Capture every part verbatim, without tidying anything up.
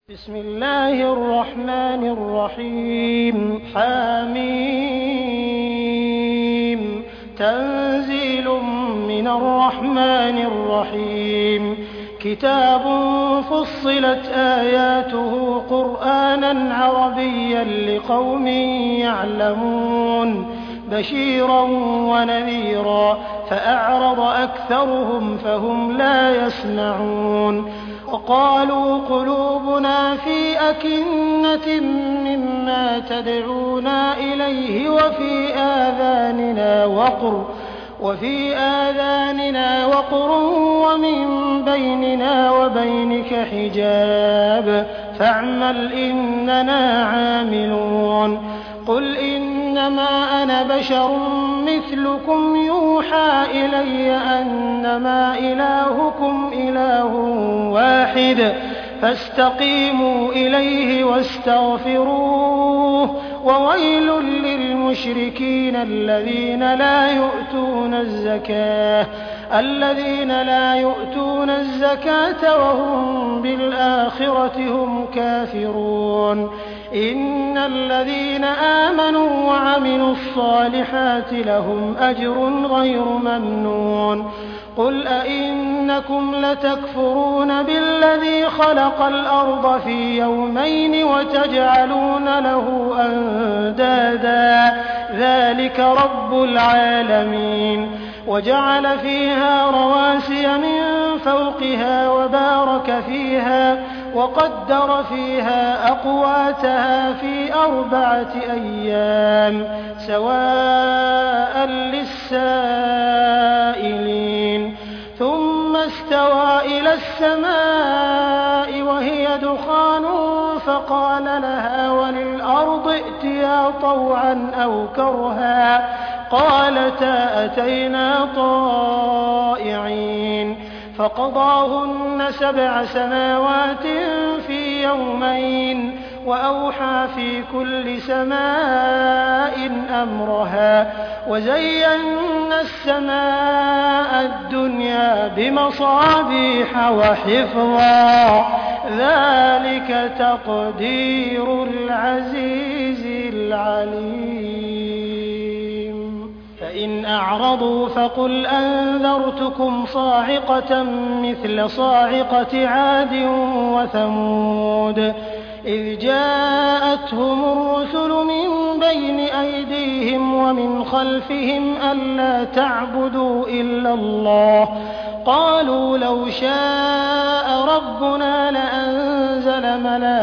بسم الله الرحمن الرحيم حميم تنزيل من الرحمن الرحيم كتاب فصلت آياته قرآنا عربيا لقوم يعلمون بشيرا ونذيرا فأعرض أكثرهم فهم لا يسمعون وقالوا قلوبنا في أكنة مما تدعونا إليه وفي آذاننا وقر وفي آذاننا وقر ومن بيننا وبينك حجاب فاعمل إننا عاملون قل إنما أنا بشر مثلكم يوحى إلي أنما إلهكم إله واحد فاستقيموا إليه واستغفروه وويل للمشركين الذين لا يؤتون الزكاة الذين لا يؤتون الزكاة وهم بالآخرة هم كافرون إن الذين آمنوا وعملوا الصالحات لهم أجر غير ممنون قل أئنكم لتكفرون بالذي خلق الأرض في يومين وتجعلون له أندادا ذلك رب العالمين وجعل فيها رواسي من فوقها وبارك فيها وقدر فيها أقواتها في أربعة أيام سواء للسائلين ثم استوى إلى السماء وهي دخان فقال لها وللأرض ائتيا طوعا أو كرها قالتا أتينا طائعين فقضاهن سبع سماوات في يومين وأوحى في كل سماء أمرها وزينا السماء الدنيا بمصابيح وحفظا ذلك تقدير العزيز العليم فإن أعرضوا فقل أنذرتكم صاعقة مثل صاعقة عاد وثمود إذ جاءتهم الرسل من بين أيديهم ومن خلفهم ألا تعبدوا إلا الله قالوا لو شاء ربنا لأنزل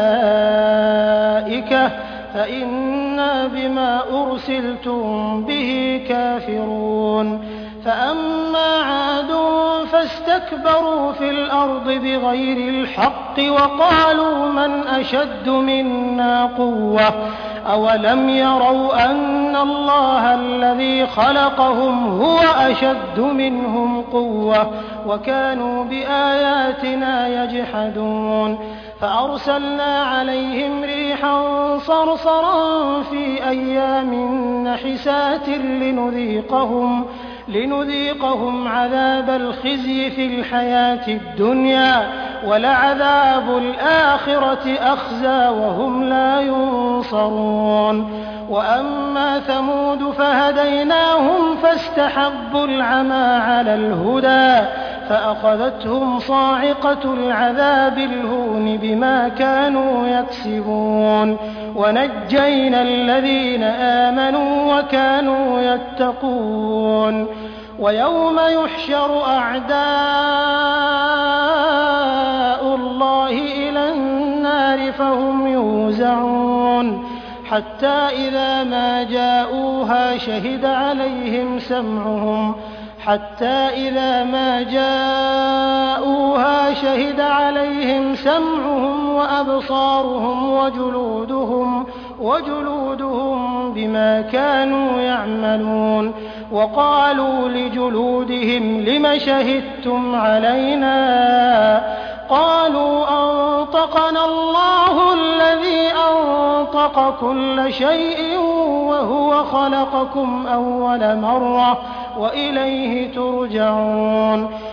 ملائكة فإنا بما أرسلتم به كافرون فأما عاد فاستكبروا في الأرض بغير الحق وقالوا من أشد منا قوة أولم يروا أن الله الذي خلقهم هو أشد منهم قوة وكانوا بآياتنا يجحدون فأرسلنا عليهم ريحا صرصرا في أيام نحسات لنذيقهم لنذيقهم عذاب الخزي في الحياة الدنيا ولعذاب الآخرة أخزى وهم لا ينصرون وأما ثمود فهديناهم فاستحبوا العمى على الهدى فأخذتهم صاعقة العذاب الهون بما كانوا يكسبون ونجينا الذين آمنوا وكانوا يتقون ويوم يحشر أعداء الله إلى النار فهم يوزعون حتى إذا ما جاءوها شهد عليهم سمعهم حتى إذا ما جاءوها شهد عليهم سمعهم وأبصارهم وجلودهم وجلودهم بما كانوا يعملون وقالوا لجلودهم لم شهدتم علينا قالوا أنطقنا الله الذي أنطق كل شيء وهو خلقكم أول مرة وإليه ترجعون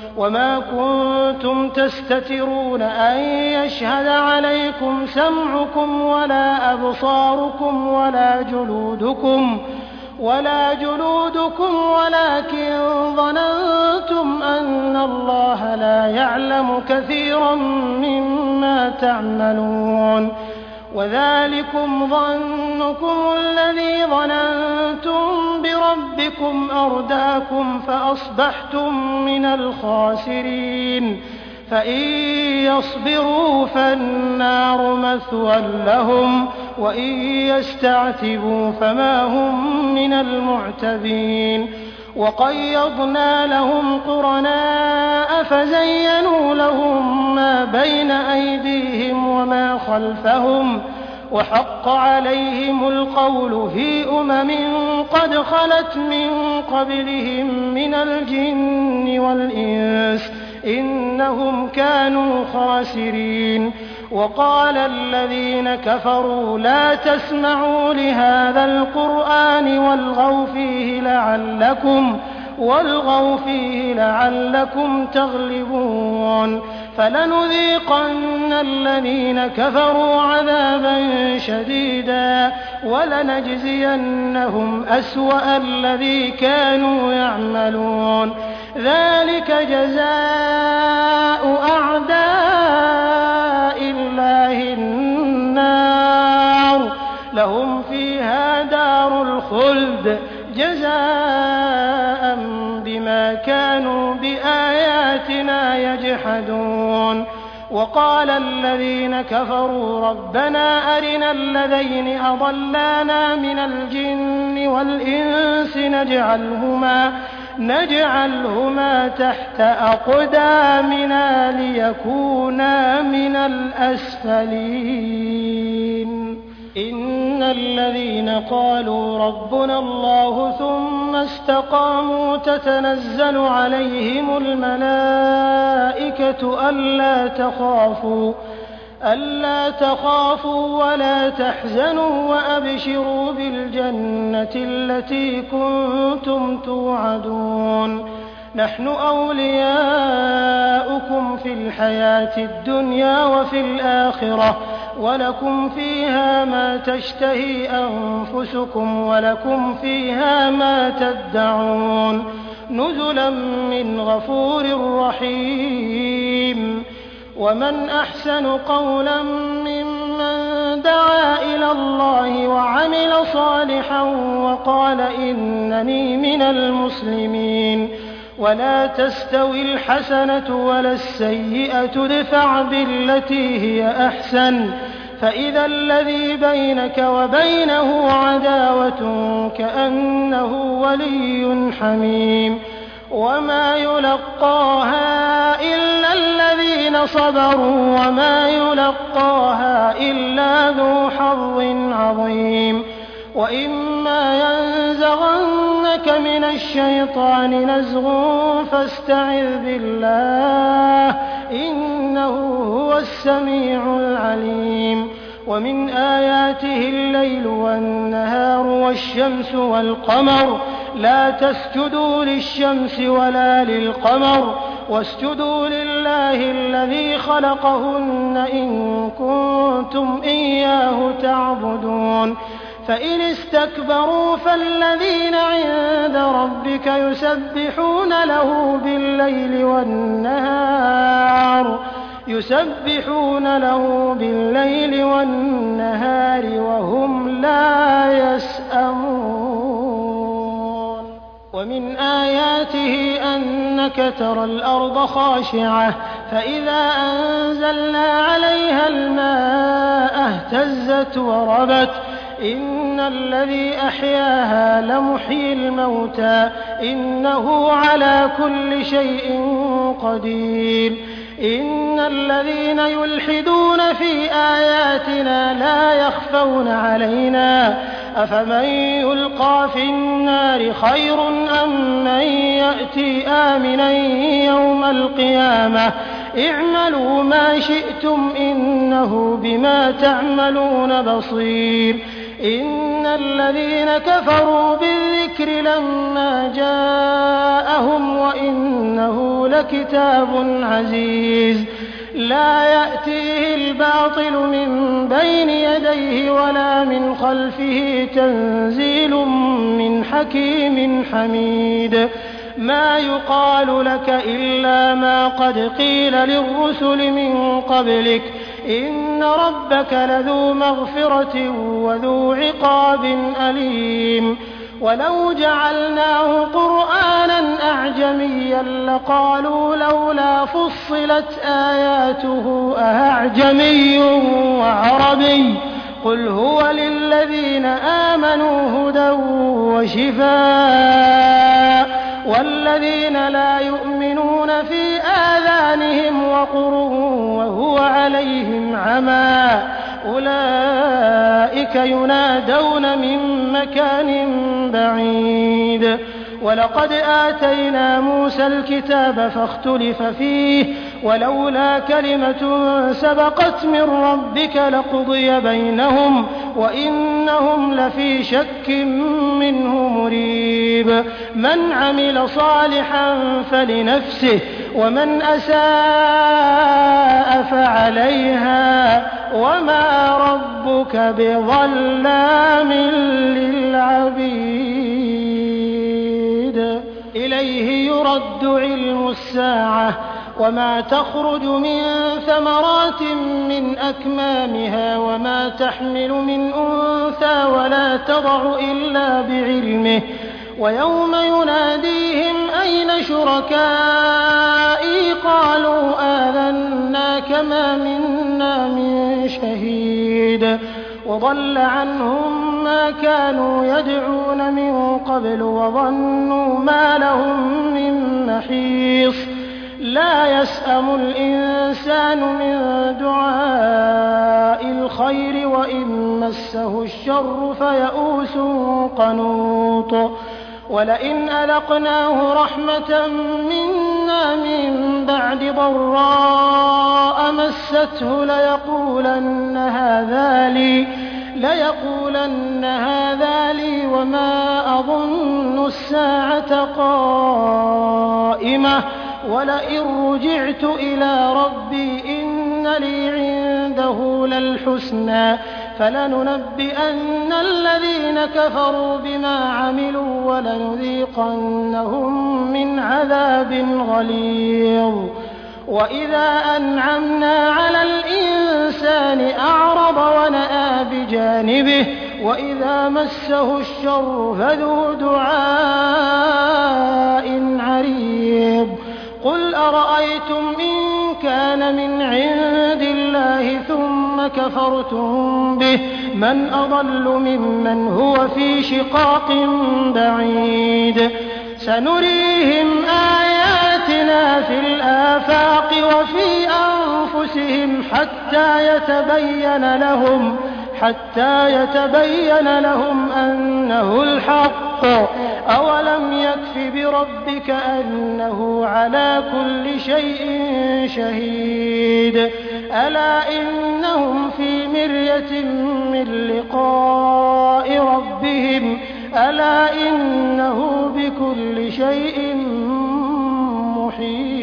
وما كنتم تستترون أن يشهد عليكم سمعكم ولا أبصاركم ولا جلودكم ولا جلودكم ولكن ظننتم أن الله لا يعلم كثيرا مما تعملون وذلكم ظنكم الذي ظننتم بربكم أرداكم فأصبحتم من الخاسرين فإن يصبروا فالنار مثوى لهم وإن يستعتبوا فما هم من المعتبين وقيضنا لهم قرناء فزينوا لهم ما بين أيديهم وما خلفهم وحق عليهم القول في أمم قد خلت من قبلهم من الجن والإنس إنهم كانوا خاسرين وقال الذين كفروا لا تسمعوا لهذا القرآن والغوا فيه لعلكم والغوا فيه لعلكم تغلبون فلنذيقن الذين كفروا عذابا شديدا ولنجزينهم أسوأ الذي كانوا يعملون ذلك جزاء أعداء الله النار لهم فيها دار الخلد جزاء بما كانوا بآياتنا يجحدون وقال الذين كفروا ربنا أرنا الذين أضلانا من الجن والإنس نجعلهما نجعلهما تحت أقدامنا ليكونا من الأسفلين إن الذين قالوا ربنا الله ثم استقاموا تتنزل عليهم الملائكة ألا تخافوا ألا تخافوا ولا تحزنوا وأبشروا بالجنة التي كنتم توعدون نحن أولياؤكم في الحياة الدنيا وفي الآخرة ولكم فيها ما تشتهي أنفسكم ولكم فيها ما تدعون نزلا من غفور رحيم ومن أحسن قولا ممن دعا إلى الله وعمل صالحا وقال إنني من المسلمين ولا تستوي الحسنة ولا السيئة ادفع بالتي هي أحسن فإذا الذي بينك وبينه عداوة كأنه ولي حميم وما يلقاها إلا الذين صبروا وما يلقاها إلا ذو حظ عظيم وإما ينزغنك من الشيطان نزغ فاستعذ بالله إنه هو السميع العليم ومن آياته الليل والنهار والشمس والقمر لا تسجدوا للشمس ولا للقمر واسجدوا لله الذي خلقهن إن كنتم إياه تعبدون فإن استكبروا فالذين عند ربك يسبحون له بالليل والنهار يسبحون له بالليل والنهار وهم لا يسأمون ومن آياته أنك ترى الأرض خاشعة فإذا أنزلنا عليها الماء اهتزت وربت إن الذي أحياها لمحيي الموتى إنه على كل شيء قدير إن الذين يلحدون في آياتنا لا يخفون علينا أفمن يلقى في النار خير أم من يأتي آمنا يوم القيامة اعملوا ما شئتم إنه بما تعملون بصير إن الذين كفروا بالذكر لما جاءهم وإنه لكتاب عزيز لا يأتيه الباطل من بين يديه ولا من خلفه تنزيل من حكيم حميد ما يقال لك إلا ما قد قيل للرسل من قبلك إن ربك لذو مغفرة وذو عقاب أليم ولو جعلناه قرآنا أعجميا لقالوا لولا فصلت آياته أأعجمي وعربي قل هو للذين آمنوا هدى وشفاء والذين لا يؤمنون في آذانهم وقر وهو عليهم عمى أولئك ينادون من مكان بعيد ولقد آتينا موسى الكتاب فاختلف فيه ولولا كلمة سبقت من ربك لقضي بينهم وإنهم لفي شك منه مريب من عمل صالحا فلنفسه ومن أساء فعليها وما ربك بظلام للعبيد إليه يرد علم الساعة وما تخرج من ثمرات من أكمامها وما تحمل من أنثى ولا تضع إلا بعلمه ويوم يناديهم أين شركائي قالوا آذناك ما منا من شهيد وضل عنهم ما كانوا يدعون من قبل وظنوا ما لهم من محيص لا يسأم الإنسان من دعاء الخير وإن مسه الشر فيئوس قنوط ولئن أذقناه رحمة منا من بعد ضراء مسته ليقولن هذا لي ليقولن هذا لي وما أظن الساعة قائمة ولئن رجعت إلى ربي إن لي عنده للحسنى فلننبئن الذين كفروا بما عملوا ولنذيقنهم من عذاب غليظ وإذا أنعمنا على الإنسان أعرض ونأى بجانبه وإذا مسه الشر فذو دعاء عريض قل أرأيتم إن كان من عند الله ثم كفرتم به من أضل ممن هو في شقاق بعيد سنريهم آياتنا في الآفاق وفي أنفسهم حتى يتبين لهم حتى يتبين لهم أنه الحق أولم يكف بربك أنه على كل شيء شهيد ألا إنهم في مرية من لقاء ربهم ألا إنه بكل شيء محيط